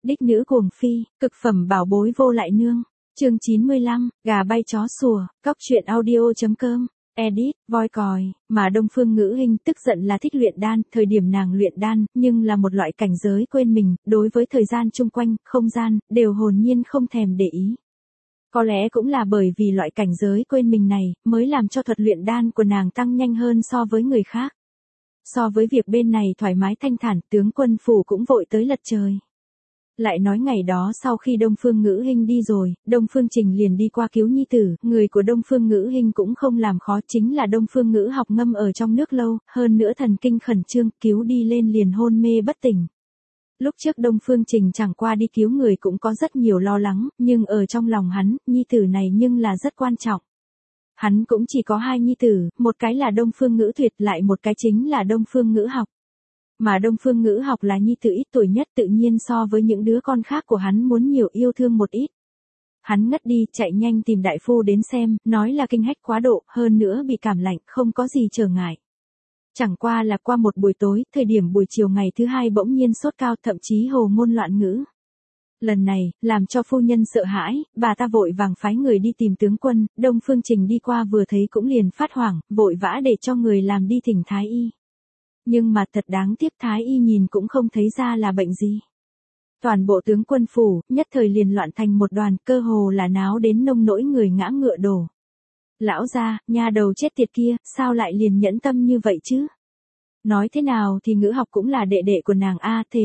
Đích nữ cuồng phi, cực phẩm bảo bối vô lại nương. Chương 95, gà bay chó sủa, cóc truyện audio.com. Edit, voi còi, mà Đông Phương Ngữ Hinh tức giận là thích luyện đan, thời điểm nàng luyện đan, nhưng là một loại cảnh giới quên mình, đối với thời gian chung quanh, không gian, đều hồn nhiên không thèm để ý. Có lẽ cũng là bởi vì loại cảnh giới quên mình này, mới làm cho thuật luyện đan của nàng tăng nhanh hơn so với người khác. So với việc bên này thoải mái thanh thản, tướng quân phủ cũng vội tới lật trời. Lại nói ngày đó sau khi Đông Phương Ngữ Hinh đi rồi, Đông Phương Trình liền đi qua cứu nhi tử, người của Đông Phương Ngữ Hinh cũng không làm khó, chính là Đông Phương Ngữ học ngâm ở trong nước lâu, hơn nữa thần kinh khẩn trương, cứu đi lên liền hôn mê bất tỉnh. Lúc trước Đông Phương Trình chẳng qua đi cứu người cũng có rất nhiều lo lắng, nhưng ở trong lòng hắn, nhi tử này nhưng là rất quan trọng. Hắn cũng chỉ có hai nhi tử, một cái là Đông Phương Ngữ Tuyệt, lại một cái chính là Đông Phương Ngữ học. Mà Đông Phương Ngữ học là nhi tử ít tuổi nhất, tự nhiên so với những đứa con khác của hắn muốn nhiều yêu thương một ít. Hắn ngất đi, chạy nhanh tìm đại phu đến xem, nói là kinh hách quá độ, hơn nữa bị cảm lạnh, không có gì trở ngại. Chẳng qua là qua một buổi tối, thời điểm buổi chiều ngày thứ hai bỗng nhiên sốt cao, thậm chí hồ ngôn loạn ngữ. Lần này, làm cho phu nhân sợ hãi, bà ta vội vàng phái người đi tìm tướng quân, Đông Phương Trình đi qua vừa thấy cũng liền phát hoảng, vội vã để cho người làm đi thỉnh thái y. Nhưng mà thật đáng tiếc, thái y nhìn cũng không thấy ra là bệnh gì. Toàn bộ tướng quân phủ, nhất thời liền loạn thành một đoàn, cơ hồ là náo đến nông nỗi người ngã ngựa đổ. Lão gia, nha đầu chết tiệt kia, sao lại liền nhẫn tâm như vậy chứ? Nói thế nào thì Ngữ học cũng là đệ đệ của nàng a, thế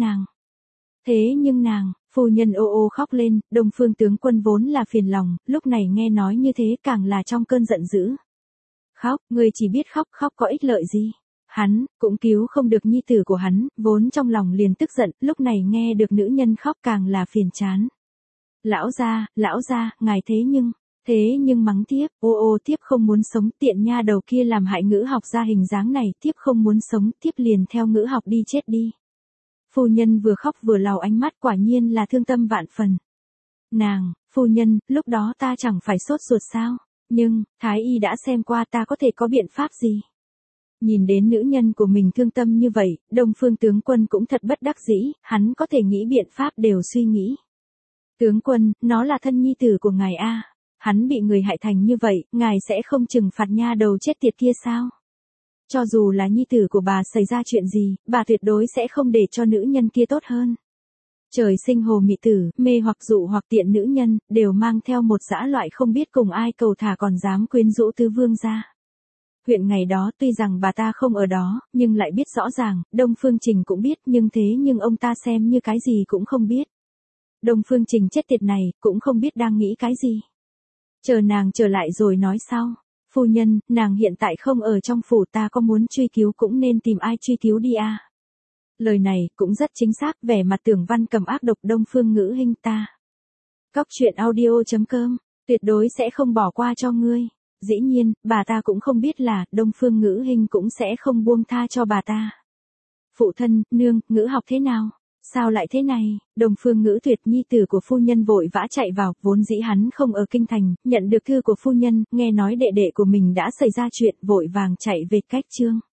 nhưng nàng, phu nhân ô ô khóc lên, Đông Phương tướng quân vốn là phiền lòng, lúc này nghe nói như thế càng là trong cơn giận dữ. Khóc, người chỉ biết khóc, khóc có ích lợi gì? Hắn, cũng cứu không được nhi tử của hắn, vốn trong lòng liền tức giận, lúc này nghe được nữ nhân khóc càng là phiền chán. Lão gia, ngài thế nhưng mắng tiếp, ô tiếp không muốn sống, tiện nha đầu kia làm hại Ngữ học ra hình dáng này, tiếp không muốn sống, tiếp liền theo Ngữ học đi chết đi. Phu nhân vừa khóc vừa lau ánh mắt, quả nhiên là thương tâm vạn phần. Phu nhân, lúc đó ta chẳng phải sốt ruột sao, nhưng, thái y đã xem qua, ta có thể có biện pháp gì? Nhìn đến nữ nhân của mình thương tâm như vậy, Đông Phương tướng quân cũng thật bất đắc dĩ, hắn có thể nghĩ biện pháp đều suy nghĩ. Tướng quân, nó là thân nhi tử của ngài a, hắn bị người hại thành như vậy, ngài sẽ không trừng phạt nha đầu chết tiệt kia sao? Cho dù là nhi tử của bà xảy ra chuyện gì, bà tuyệt đối sẽ không để cho nữ nhân kia tốt hơn. Trời sinh hồ mị tử, mê hoặc dụ hoặc tiện nữ nhân, đều mang theo một dã loại không biết cùng ai cầu thả còn dám quyến rũ tứ vương gia. Huyện ngày đó tuy rằng bà ta không ở đó, nhưng lại biết rõ ràng, Đông Phương Trình cũng biết, nhưng ông ta xem như cái gì cũng không biết. Đông Phương Trình chết tiệt này, cũng không biết đang nghĩ cái gì. Chờ nàng trở lại rồi nói sau. Phu nhân, nàng hiện tại không ở trong phủ, ta có muốn truy cứu cũng nên tìm ai truy cứu đi a. Lời này, cũng rất chính xác, vẻ mặt Tưởng Văn cầm ác độc Đông Phương Ngữ Hinh ta. Cóc truyện audio.com, tuyệt đối sẽ không bỏ qua cho ngươi. Dĩ nhiên, bà ta cũng không biết là, Đông Phương Ngữ Hinh cũng sẽ không buông tha cho bà ta. Phụ thân, nương, Ngữ học thế nào? Sao lại thế này? Đông Phương Ngữ Tuyệt nhi tử của phu nhân vội vã chạy vào, vốn dĩ hắn không ở kinh thành, nhận được thư của phu nhân, nghe nói đệ đệ của mình đã xảy ra chuyện, vội vàng chạy về cách trương.